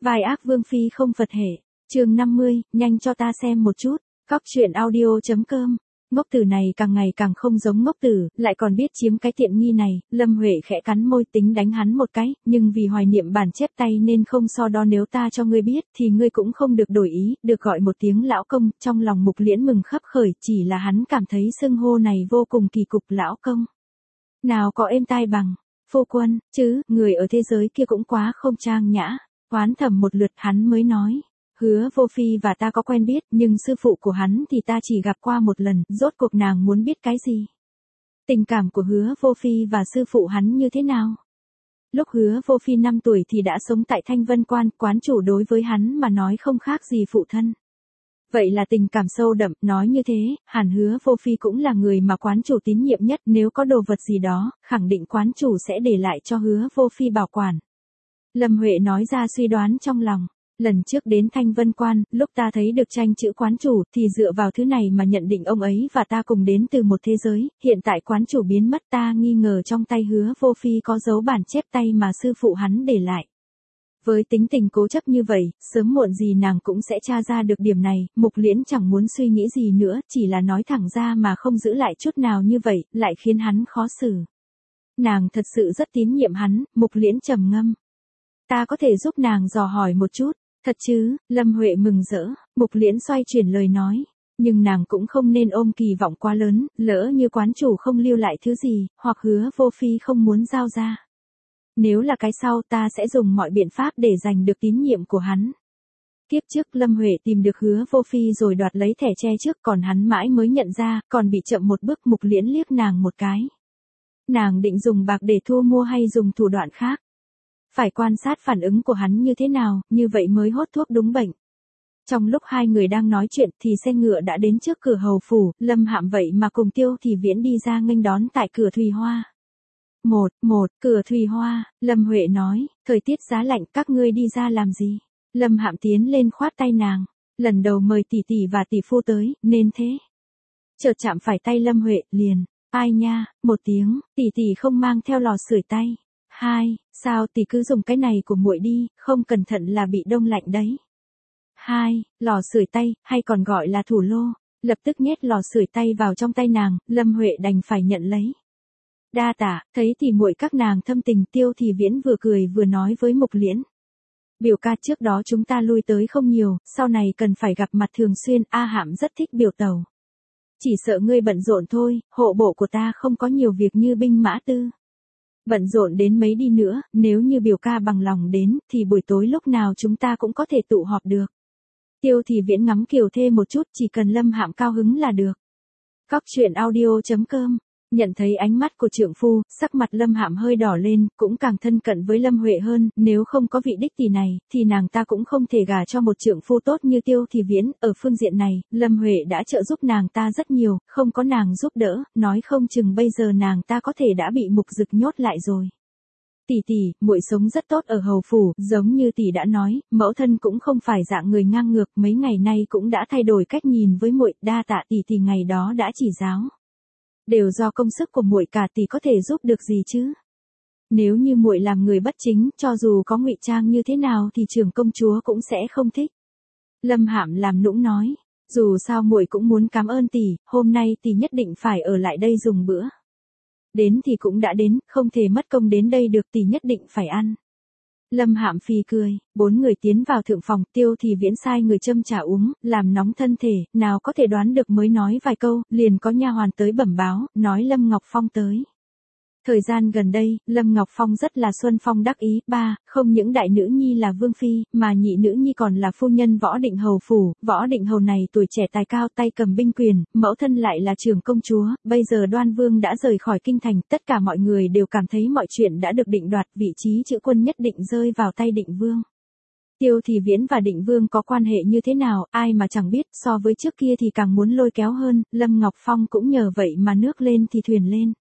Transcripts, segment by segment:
Vai ác vương phi không Phật hệ. Chương 50, nhanh cho ta xem một chút. Cóc truyện audio.com. Ngốc tử này càng ngày càng không giống ngốc tử, lại còn biết chiếm cái tiện nghi này. Lâm Huệ khẽ cắn môi tính đánh hắn một cái, nhưng vì hoài niệm bản chép tay nên không so đo, nếu ta cho ngươi biết thì ngươi cũng không được đổi ý, được gọi một tiếng lão công. Trong lòng Mục Liễn mừng khấp khởi, chỉ là hắn cảm thấy xưng hô này vô cùng kỳ cục. Lão công nào có êm tai bằng phu quân, chứ người ở thế giới kia cũng quá không trang nhã. Oán thầm một lượt hắn mới nói. Hứa Vô Phi và ta có quen biết, nhưng sư phụ của hắn thì ta chỉ gặp qua một lần. Rốt cuộc nàng muốn biết cái gì? Tình cảm của Hứa Vô Phi và sư phụ hắn như thế nào? Lúc Hứa Vô Phi 5 tuổi thì đã sống tại Thanh Vân Quan, quán chủ đối với hắn mà nói không khác gì phụ thân. Vậy là tình cảm sâu đậm. Nói như thế, hẳn Hứa Vô Phi cũng là người mà quán chủ tín nhiệm nhất. Nếu có đồ vật gì đó, khẳng định quán chủ sẽ để lại cho Hứa Vô Phi bảo quản. Lâm Huệ nói ra suy đoán trong lòng. Lần trước đến Thanh Vân Quan, lúc ta thấy được tranh chữ quán chủ, thì dựa vào thứ này mà nhận định ông ấy và ta cùng đến từ một thế giới. Hiện tại quán chủ biến mất, ta nghi ngờ trong tay Hứa Vô Phi có dấu bản chép tay mà sư phụ hắn để lại. Với tính tình cố chấp như vậy, sớm muộn gì nàng cũng sẽ tra ra được điểm này. Mục Liễn chẳng muốn suy nghĩ gì nữa, chỉ là nói thẳng ra mà không giữ lại chút nào, như vậy lại khiến hắn khó xử. Nàng thật sự rất tín nhiệm hắn. Mục Liễn trầm ngâm. Ta có thể giúp nàng dò hỏi một chút. Thật chứ? Lâm Huệ mừng rỡ. Mục Liễn xoay chuyển lời nói. Nhưng nàng cũng không nên ôm kỳ vọng quá lớn, lỡ như quán chủ không lưu lại thứ gì, hoặc Hứa Vô Phi không muốn giao ra. Nếu là cái sau, ta sẽ dùng mọi biện pháp để giành được tín nhiệm của hắn. Kiếp trước Lâm Huệ tìm được Hứa Vô Phi rồi đoạt lấy thẻ tre trước, còn hắn mãi mới nhận ra, còn bị chậm một bước. Mục Liễn liếc nàng một cái. Nàng định dùng bạc để thu mua hay dùng thủ đoạn khác? Phải quan sát phản ứng của hắn như thế nào, như vậy mới hốt thuốc đúng bệnh. Trong lúc hai người đang nói chuyện thì xe ngựa đã đến trước cửa hầu phủ. Lâm Hạm vậy mà cùng Tiêu Thì Viễn đi ra nghênh đón tại cửa Thùy Hoa. Cửa Thùy Hoa. Lâm Huệ nói, thời tiết giá lạnh, các ngươi đi ra làm gì? Lâm Hạm tiến lên khoát tay nàng. Lần đầu mời tỷ tỷ và tỷ phu tới, nên thế. Chợt chạm phải tay Lâm Huệ, liền. Ai nha, một tiếng, tỷ tỷ không mang theo lò sưởi tay. Hai, sao tỷ cứ dùng cái này của muội đi, không cẩn thận là bị đông lạnh đấy. Hai, lò sưởi tay, hay còn gọi là thủ lô. Lập tức nhét lò sưởi tay vào trong tay nàng. Lâm Huệ đành phải nhận lấy. Đa tạ, thấy thì muội các nàng thâm tình. Tiêu Thì Viễn vừa cười vừa nói với Mục Liễn. Biểu ca, trước đó chúng ta lui tới không nhiều, sau này cần phải gặp mặt thường xuyên. A Hạm rất thích biểu tẩu. Chỉ sợ ngươi bận rộn thôi, hộ bộ của ta không có nhiều việc như binh mã tư. Bận rộn đến mấy đi nữa, nếu như biểu ca bằng lòng đến, thì buổi tối lúc nào chúng ta cũng có thể tụ họp được. Tiêu Thì Viễn ngắm Kiều Thê một chút, chỉ cần Lâm Hạm cao hứng là được. Cóc truyện audio.com. Nhận thấy ánh mắt của trượng phu, sắc mặt Lâm Hạm hơi đỏ lên, cũng càng thân cận với Lâm Huệ hơn. Nếu không có vị đích tỷ này, thì nàng ta cũng không thể gả cho một trượng phu tốt như Tiêu Thì Viễn. Ở phương diện này, Lâm Huệ đã trợ giúp nàng ta rất nhiều, không có nàng giúp đỡ, nói không chừng bây giờ nàng ta có thể đã bị Mục Dực nhốt lại rồi. Tỷ tỷ, muội sống rất tốt ở hầu phủ, giống như tỷ đã nói, mẫu thân cũng không phải dạng người ngang ngược, mấy ngày nay cũng đã thay đổi cách nhìn với muội. Đa tạ tỷ tỷ ngày đó đã chỉ giáo. Đều do công sức của muội, cả tỷ có thể giúp được gì chứ? Nếu như muội làm người bất chính, cho dù có ngụy trang như thế nào thì trưởng công chúa cũng sẽ không thích. Lâm Hạm làm nũng nói, dù sao muội cũng muốn cảm ơn tỷ, hôm nay tỷ nhất định phải ở lại đây dùng bữa. Đến thì cũng đã đến, không thể mất công đến đây được, tỷ nhất định phải ăn. Lâm Hạm phì cười. 4 người tiến vào thượng phòng. Tiêu Thì Viễn sai người châm trà uống, làm nóng thân thể. Nào có thể đoán được, mới nói vài câu, liền có nha hoàn tới bẩm báo, nói Lâm Ngọc Phong tới. Thời gian gần đây, Lâm Ngọc Phong rất là xuân phong đắc ý. Không những đại nữ nhi là vương phi, mà nhị nữ nhi còn là phu nhân Võ Định Hầu phủ. Võ Định Hầu này tuổi trẻ tài cao, tay cầm binh quyền, mẫu thân lại là trưởng công chúa. Bây giờ Đoan Vương đã rời khỏi kinh thành, tất cả mọi người đều cảm thấy mọi chuyện đã được định đoạt, vị trí chữ quân nhất định rơi vào tay Định Vương. Tiêu Thì Viễn và Định Vương có quan hệ như thế nào, ai mà chẳng biết, so với trước kia thì càng muốn lôi kéo hơn. Lâm Ngọc Phong cũng nhờ vậy mà nước lên thì thuyền lên.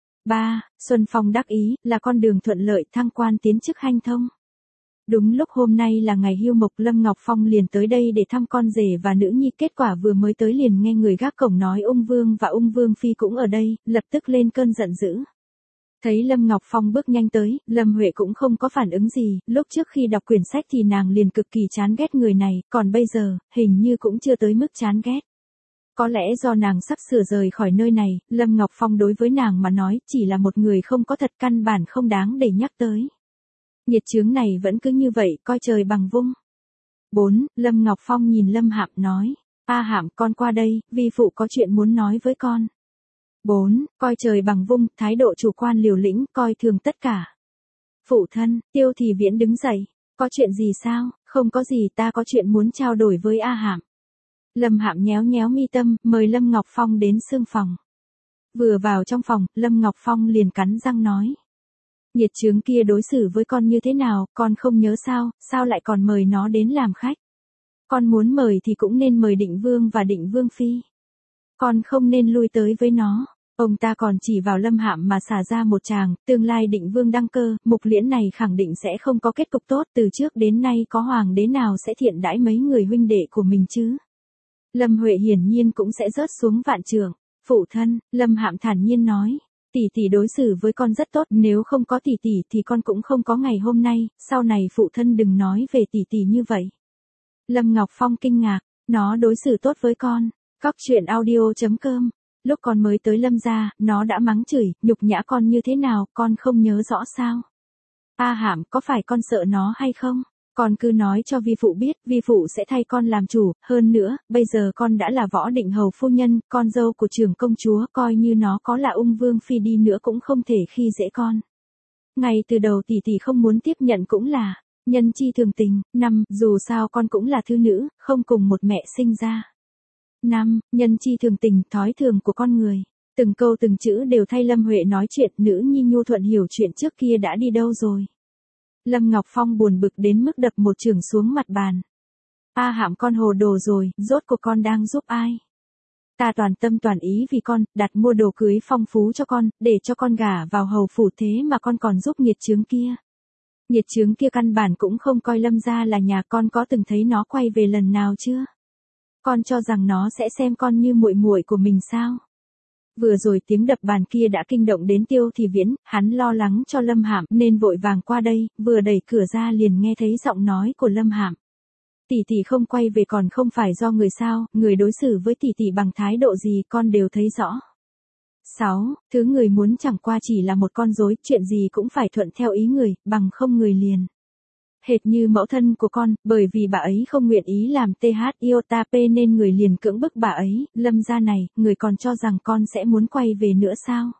Xuân phong đắc ý, là con đường thuận lợi, thăng quan tiến chức hanh thông. Đúng lúc hôm nay là ngày hưu mộc, Lâm Ngọc Phong liền tới đây để thăm con rể và nữ nhi. Kết quả vừa mới tới liền nghe người gác cổng nói Ung Vương và Ung Vương phi cũng ở đây, lập tức lên cơn giận dữ. Thấy Lâm Ngọc Phong bước nhanh tới, Lâm Huệ cũng không có phản ứng gì, lúc trước khi đọc quyển sách thì nàng liền cực kỳ chán ghét người này, còn bây giờ, hình như cũng chưa tới mức chán ghét. Có lẽ do nàng sắp sửa rời khỏi nơi này, Lâm Ngọc Phong đối với nàng mà nói chỉ là một người không có thật, căn bản không đáng để nhắc tới. Nhiệt chướng này vẫn cứ như vậy, coi trời bằng vung. 4. Lâm Ngọc Phong nhìn Lâm Hạm nói. A Hạm, con qua đây, vi phụ có chuyện muốn nói với con. 4. Coi trời bằng vung, thái độ chủ quan liều lĩnh, coi thường tất cả. Phụ thân, Tiêu Thì Viễn đứng dậy. Có chuyện gì sao? Không có gì, ta có chuyện muốn trao đổi với A Hạm. Lâm Hạm nhéo nhéo mi tâm, mời Lâm Ngọc Phong đến sương phòng. Vừa vào trong phòng, Lâm Ngọc Phong liền cắn răng nói. Nhiệt chướng kia đối xử với con như thế nào, con không nhớ sao, sao lại còn mời nó đến làm khách? Con muốn mời thì cũng nên mời Định Vương và Định Vương Phi. Con không nên lui tới với nó. Ông ta còn chỉ vào Lâm Hạm mà xả ra một tràng, tương lai Định Vương đăng cơ, Mục Liễn này khẳng định sẽ không có kết cục tốt, từ trước đến nay có hoàng đế nào sẽ thiện đãi mấy người huynh đệ của mình chứ? Lâm Huệ hiển nhiên cũng sẽ rớt xuống vạn trượng. Phụ thân, Lâm Hạm thản nhiên nói. Tỷ tỷ đối xử với con rất tốt, nếu không có tỷ tỷ thì con cũng không có ngày hôm nay, sau này phụ thân đừng nói về tỷ tỷ như vậy. Lâm Ngọc Phong kinh ngạc, nó đối xử tốt với con. Cóc truyện audio.com. Lúc con mới tới Lâm gia, nó đã mắng chửi, nhục nhã con như thế nào, con không nhớ rõ sao? A Hạm, có phải con sợ nó hay không? Con cứ nói cho vi phụ biết, vi phụ sẽ thay con làm chủ, hơn nữa, bây giờ con đã là Võ Định Hầu phu nhân, con dâu của trưởng công chúa, coi như nó có là Ung Vương Phi đi nữa cũng không thể khi dễ con. Ngay từ đầu tỷ tỷ không muốn tiếp nhận cũng là, nhân chi thường tình. 5. Dù sao con cũng là thư nữ, không cùng một mẹ sinh ra. 5. Nhân chi thường tình, thói thường của con người. Từng câu từng chữ đều thay Lâm Huệ nói chuyện, nữ nhi nhu thuận hiểu chuyện trước kia đã đi đâu rồi. Lâm Ngọc Phong buồn bực đến mức đập một chưởng xuống mặt bàn. A Hạm, con hồ đồ rồi, rốt cuộc con đang giúp ai? Ta toàn tâm toàn ý vì con, đặt mua đồ cưới phong phú cho con, để cho con gả vào hầu phủ, thế mà con còn giúp nhiệt chướng kia. Nhiệt chướng kia căn bản cũng không coi Lâm gia là nhà, con có từng thấy nó quay về lần nào chưa? Con cho rằng nó sẽ xem con như muội muội của mình sao? Vừa rồi tiếng đập bàn kia đã kinh động đến Tiêu Thì Viễn, hắn lo lắng cho Lâm Hạm nên vội vàng qua đây, vừa đẩy cửa ra liền nghe thấy giọng nói của Lâm Hạm. Tỷ tỷ không quay về còn không phải do người sao, người đối xử với tỷ tỷ bằng thái độ gì con đều thấy rõ. 6. Thứ người muốn chẳng qua chỉ là một con rối, chuyện gì cũng phải thuận theo ý người, bằng không người liền. Hệt như mẫu thân của con, bởi vì bà ấy không nguyện ý làm TH iota P nên người liền cưỡng bức bà ấy. Lâm gia này, người còn cho rằng con sẽ muốn quay về nữa sao?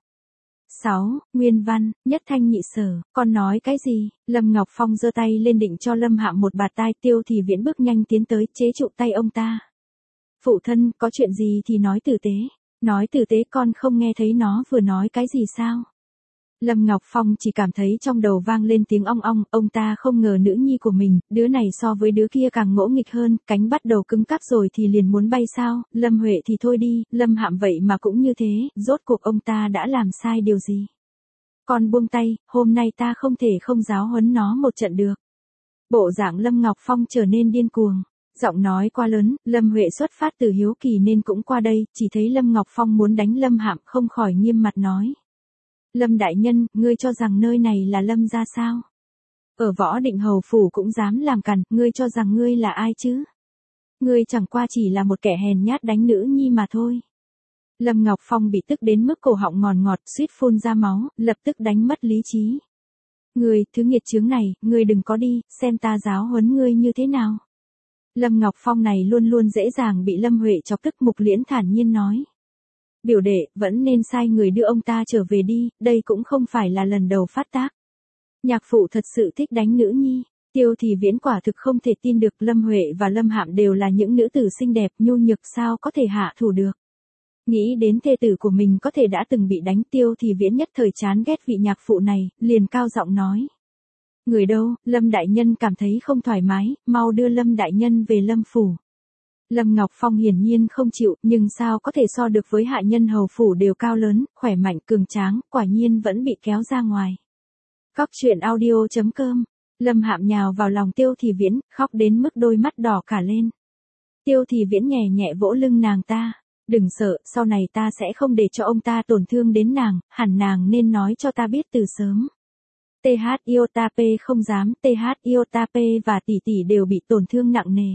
6. Nguyên văn, nhất thanh nhị sở, con nói cái gì? Lâm Ngọc Phong giơ tay lên định cho Lâm Hạm một bạt tai, Tiêu Thì Viễn bước nhanh tiến tới, chế trụ tay ông ta. Phụ thân, có chuyện gì thì nói tử tế. Nói tử tế, con không nghe thấy nó vừa nói cái gì sao? Lâm Ngọc Phong chỉ cảm thấy trong đầu vang lên tiếng ong ong, ông ta không ngờ nữ nhi của mình, đứa này so với đứa kia càng ngỗ nghịch hơn, cánh bắt đầu cứng cáp rồi thì liền muốn bay sao, Lâm Huệ thì thôi đi, Lâm Hạm vậy mà cũng như thế, rốt cuộc ông ta đã làm sai điều gì? Con buông tay, hôm nay ta không thể không giáo huấn nó một trận được. Bộ dạng Lâm Ngọc Phong trở nên điên cuồng. Giọng nói quá lớn, Lâm Huệ xuất phát từ hiếu kỳ nên cũng qua đây, chỉ thấy Lâm Ngọc Phong muốn đánh Lâm Hạm không khỏi nghiêm mặt nói. Lâm đại nhân, ngươi cho rằng nơi này là Lâm gia sao? Ở Võ Định Hầu phủ cũng dám làm càn, ngươi cho rằng ngươi là ai chứ? Ngươi chẳng qua chỉ là một kẻ hèn nhát đánh nữ nhi mà thôi. Lâm Ngọc Phong bị tức đến mức cổ họng ngọt ngọt, suýt phun ra máu, lập tức đánh mất lý trí. Ngươi, thứ nghiệt chướng này, ngươi đừng có đi, xem ta giáo huấn ngươi như thế nào. Lâm Ngọc Phong này luôn luôn dễ dàng bị Lâm Huệ chọc tức. Mục Liễn thản nhiên nói. Biểu đệ, vẫn nên sai người đưa ông ta trở về đi, đây cũng không phải là lần đầu phát tác. Nhạc phụ thật sự thích đánh nữ nhi. Tiêu Thì Viễn quả thực không thể tin được, Lâm Huệ và Lâm Hạm đều là những nữ tử xinh đẹp nhu nhược, sao có thể hạ thủ được. Nghĩ đến thê tử của mình có thể đã từng bị đánh, Tiêu Thì Viễn nhất thời chán ghét vị nhạc phụ này, liền cao giọng nói. Người đâu, Lâm đại nhân cảm thấy không thoải mái, mau đưa Lâm đại nhân về Lâm phủ. Lâm Ngọc Phong hiển nhiên không chịu, nhưng sao có thể so được với hạ nhân hầu phủ đều cao lớn, khỏe mạnh cường tráng, quả nhiên vẫn bị kéo ra ngoài. Cóc truyện audio.com. Lâm Hạm nhào vào lòng Tiêu Thì Viễn, khóc đến mức đôi mắt đỏ cả lên. Tiêu Thì Viễn nhẹ nhẹ vỗ lưng nàng ta. Đừng sợ, sau này ta sẽ không để cho ông ta tổn thương đến nàng, hẳn nàng nên nói cho ta biết từ sớm. TH Iota P không dám, TH Iota P và tỷ tỷ đều bị tổn thương nặng nề.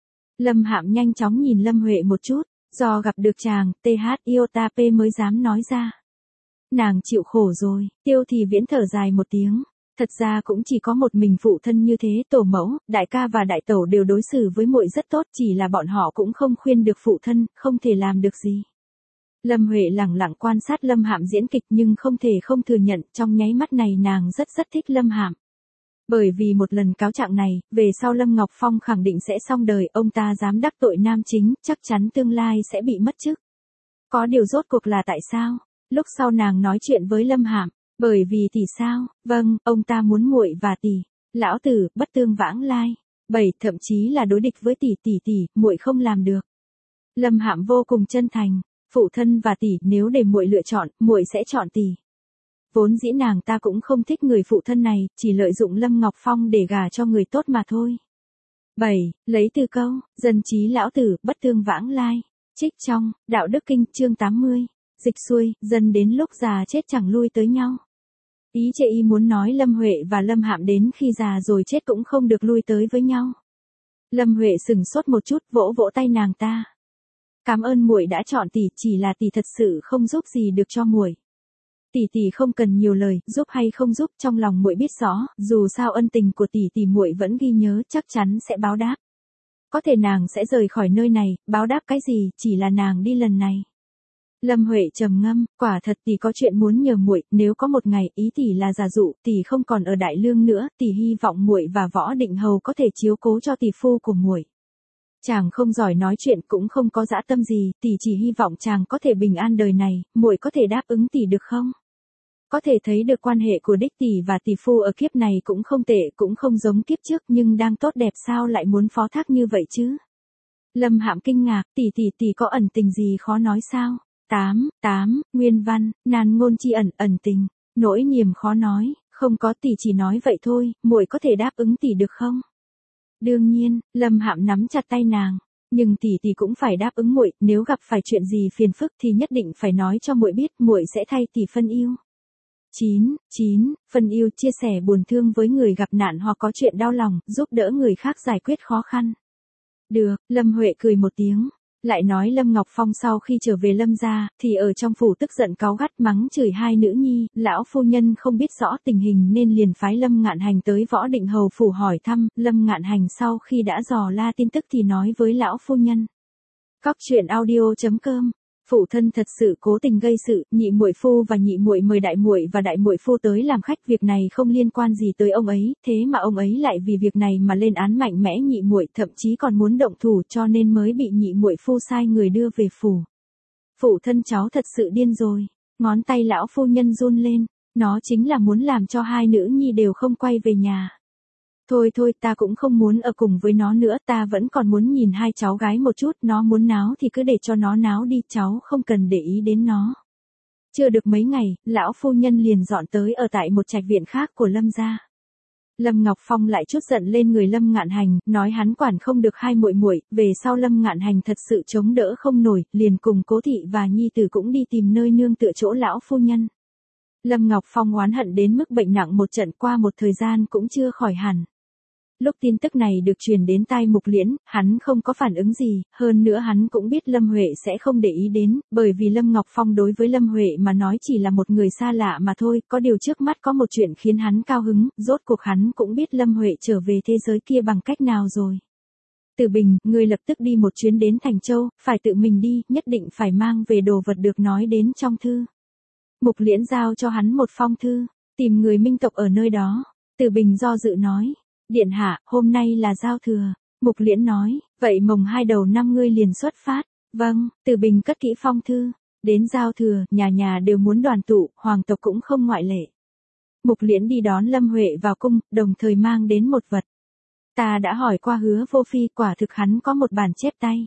Lâm Hạm nhanh chóng nhìn Lâm Huệ một chút, do gặp được chàng, TH Iota P mới dám nói ra. Nàng chịu khổ rồi, Tiêu Thì Viễn thở dài một tiếng. Thật ra cũng chỉ có một mình phụ thân như thế, tổ mẫu, đại ca và đại tẩu đều đối xử với muội rất tốt, chỉ là bọn họ cũng không khuyên được phụ thân, không thể làm được gì. Lâm Huệ lẳng lặng quan sát Lâm Hạm diễn kịch nhưng không thể không thừa nhận, trong nháy mắt này nàng rất thích Lâm Hạm. Bởi vì một lần cáo trạng này, về sau Lâm Ngọc Phong khẳng định sẽ xong đời, ông ta dám đắc tội nam chính, chắc chắn tương lai sẽ bị mất chức. Có điều rốt cuộc là tại sao? Lúc sau nàng nói chuyện với Lâm Hạm, bởi vì tỷ sao? Vâng, ông ta muốn muội và tỷ, lão tử, bất tương vãng lai. 7, thậm chí là đối địch với tỷ, muội không làm được. Lâm Hạm vô cùng chân thành, phụ thân và tỷ, nếu để muội lựa chọn, muội sẽ chọn tỷ. Vốn dĩ nàng ta cũng không thích người phụ thân này, chỉ lợi dụng Lâm Ngọc Phong để gả cho người tốt mà thôi. 7. Lấy từ câu, dân trí lão tử, bất tương vãng lai. Trích trong, Đạo Đức Kinh, chương 80. Dịch xuôi, dân đến lúc già chết chẳng lui tới nhau. Ý chệ y muốn nói Lâm Huệ và Lâm Hạm đến khi già rồi chết cũng không được lui tới với nhau. Lâm Huệ sừng sốt một chút, vỗ vỗ tay nàng ta. Cảm ơn muội đã chọn tỷ, chỉ là tỷ thật sự không giúp gì được cho muội. Tỷ không cần nhiều lời, giúp hay không giúp, trong lòng muội biết rõ, dù sao ân tình của tỷ muội vẫn ghi nhớ, chắc chắn sẽ báo đáp. Có thể nàng sẽ rời khỏi nơi này, báo đáp cái gì, chỉ là nàng đi lần này. Lâm Huệ trầm ngâm, quả thật tỷ có chuyện muốn nhờ muội, nếu có một ngày, ý tỷ là giả dụ, tỷ không còn ở Đại Lương nữa, tỷ hy vọng muội và Võ Định Hầu có thể chiếu cố cho tỷ phu của muội. Chàng không giỏi nói chuyện cũng không có dã tâm gì, tỷ chỉ hy vọng chàng có thể bình an đời này, muội có thể đáp ứng tỷ được không? Có thể thấy được quan hệ của đích tỷ và tỷ phu ở kiếp này cũng không tệ, cũng không giống kiếp trước nhưng đang tốt đẹp sao lại muốn phó thác như vậy chứ? Lâm Hạm kinh ngạc, tỷ có ẩn tình gì khó nói sao? 8. Nguyên văn, nan ngôn chi ẩn tình, nỗi niềm khó nói, không có, tỷ chỉ nói vậy thôi, muội có thể đáp ứng tỷ được không? Đương nhiên, Lâm Hạm nắm chặt tay nàng, nhưng tỷ cũng phải đáp ứng muội, nếu gặp phải chuyện gì phiền phức thì nhất định phải nói cho muội biết, muội sẽ thay tỷ phân ưu. 9. Phân ưu, chia sẻ buồn thương với người gặp nạn hoặc có chuyện đau lòng, giúp đỡ người khác giải quyết khó khăn. Được, Lâm Huệ cười một tiếng. Lại nói Lâm Ngọc Phong sau khi trở về Lâm gia, thì ở trong phủ tức giận cáu gắt mắng chửi hai nữ nhi, lão phu nhân không biết rõ tình hình nên liền phái Lâm Ngạn Hành tới Võ Định Hầu phủ hỏi thăm, Lâm Ngạn Hành sau khi đã dò la tin tức thì nói với lão phu nhân. Cóc truyện audio.com. Phụ thân thật sự cố tình gây sự, nhị muội phu và nhị muội mời đại muội và đại muội phu tới làm khách, việc này không liên quan gì tới ông ấy, thế mà ông ấy lại vì việc này mà lên án mạnh mẽ nhị muội, thậm chí còn muốn động thủ, cho nên mới bị nhị muội phu sai người đưa về phủ. Phụ thân cháu thật sự điên rồi. Ngón tay lão phu nhân run lên, nó chính là muốn làm cho hai nữ nhi đều không quay về nhà. Thôi, ta cũng không muốn ở cùng với nó nữa, ta vẫn còn muốn nhìn hai cháu gái một chút, nó muốn náo thì cứ để cho nó náo đi, cháu không cần để ý đến nó. Chưa được mấy ngày, lão phu nhân liền dọn tới ở tại một trạch viện khác của Lâm gia. Lâm Ngọc Phong lại chút giận lên người Lâm Ngạn Hành, nói hắn quản không được hai muội muội, về sau Lâm Ngạn Hành thật sự chống đỡ không nổi, liền cùng Cố thị và nhi tử cũng đi tìm nơi nương tựa chỗ lão phu nhân. Lâm Ngọc Phong oán hận đến mức bệnh nặng một trận, qua một thời gian cũng chưa khỏi hẳn. Lúc tin tức này được truyền đến tai Mục Liễn, hắn không có phản ứng gì, hơn nữa hắn cũng biết Lâm Huệ sẽ không để ý đến, bởi vì Lâm Ngọc Phong đối với Lâm Huệ mà nói chỉ là một người xa lạ mà thôi, có điều trước mắt có một chuyện khiến hắn cao hứng, rốt cuộc hắn cũng biết Lâm Huệ trở về thế giới kia bằng cách nào rồi. Từ Bình, ngươi lập tức đi một chuyến đến Thành Châu, phải tự mình đi, nhất định phải mang về đồ vật được nói đến trong thư. Mục Liễn giao cho hắn một phong thư, tìm người Minh tộc ở nơi đó. Từ Bình do dự nói. Điện hạ, hôm nay là giao thừa. Mục Liễn nói, vậy mồng 2 đầu năm ngươi liền xuất phát. Vâng, Từ Bình cất kỹ phong thư. Đến giao thừa, nhà nhà đều muốn đoàn tụ, hoàng tộc cũng không ngoại lệ. Mục Liễn đi đón Lâm Huệ vào cung, đồng thời mang đến một vật. Ta đã hỏi qua Hứa Vô Phi, quả thực hắn có một bản chép tay.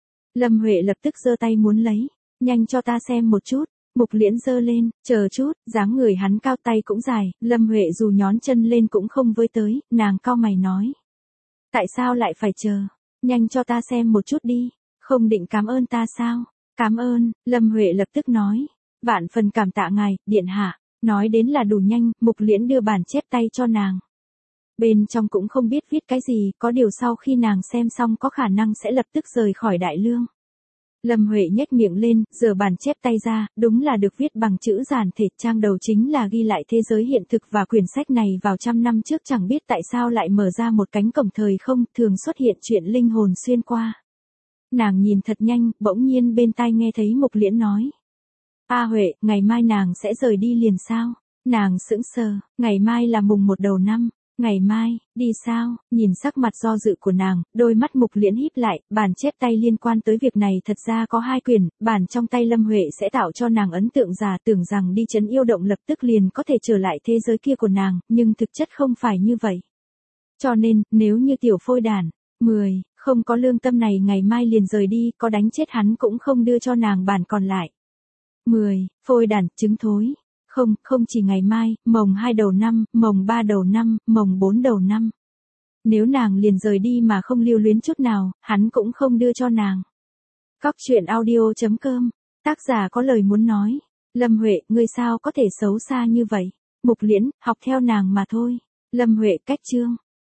Lâm Huệ lập tức giơ tay muốn lấy. Nhanh cho ta xem một chút. Mục Liễn giơ lên, chờ chút, dáng người hắn cao, tay cũng dài, Lâm Huệ dù nhón chân lên cũng không với tới, nàng cau mày nói. Tại sao lại phải chờ? Nhanh cho ta xem một chút đi, không định cảm ơn ta sao? Cảm ơn, Lâm Huệ lập tức nói. Vạn phần cảm tạ ngài, điện hạ. Nói đến là đủ nhanh, Mục Liễn đưa bản chép tay cho nàng. Bên trong cũng không biết viết cái gì, có điều sau khi nàng xem xong có khả năng sẽ lập tức rời khỏi Đại Lương. Lâm Huệ nhếch miệng lên, giở bản chép tay ra, đúng là được viết bằng chữ giản thể, trang đầu chính là ghi lại thế giới hiện thực và quyển sách này vào 100 năm trước chẳng biết tại sao lại mở ra một cánh cổng thời không, thường xuất hiện chuyện linh hồn xuyên qua. Nàng nhìn thật nhanh, bỗng nhiên bên tai nghe thấy Mục Liễn nói. A Huệ, ngày mai nàng sẽ rời đi liền sao? Nàng sững sờ, ngày mai là mùng 1 đầu năm. Ngày mai, đi sao? Nhìn sắc mặt do dự của nàng, đôi mắt Mục Liễn híp lại, bản chép tay liên quan tới việc này thật ra có 2 quyển, bản trong tay Lâm Huệ sẽ tạo cho nàng ấn tượng giả tưởng rằng đi trấn yêu động lập tức liền có thể trở lại thế giới kia của nàng, nhưng thực chất không phải như vậy. Cho nên, nếu như tiểu phôi đản, 10, không có lương tâm này ngày mai liền rời đi, có đánh chết hắn cũng không đưa cho nàng bản còn lại. 10, phôi đản, trứng thối. Không chỉ ngày mai, mồng 2 đầu năm, mồng 3 đầu năm, mồng 4 đầu năm. Nếu nàng liền rời đi mà không lưu luyến chút nào, hắn cũng không đưa cho nàng. Cóc truyện audio.com. Tác giả có lời muốn nói. Lâm Huệ, ngươi sao có thể xấu xa như vậy? Mục Liễn, học theo nàng mà thôi. Lâm Huệ, cách chương.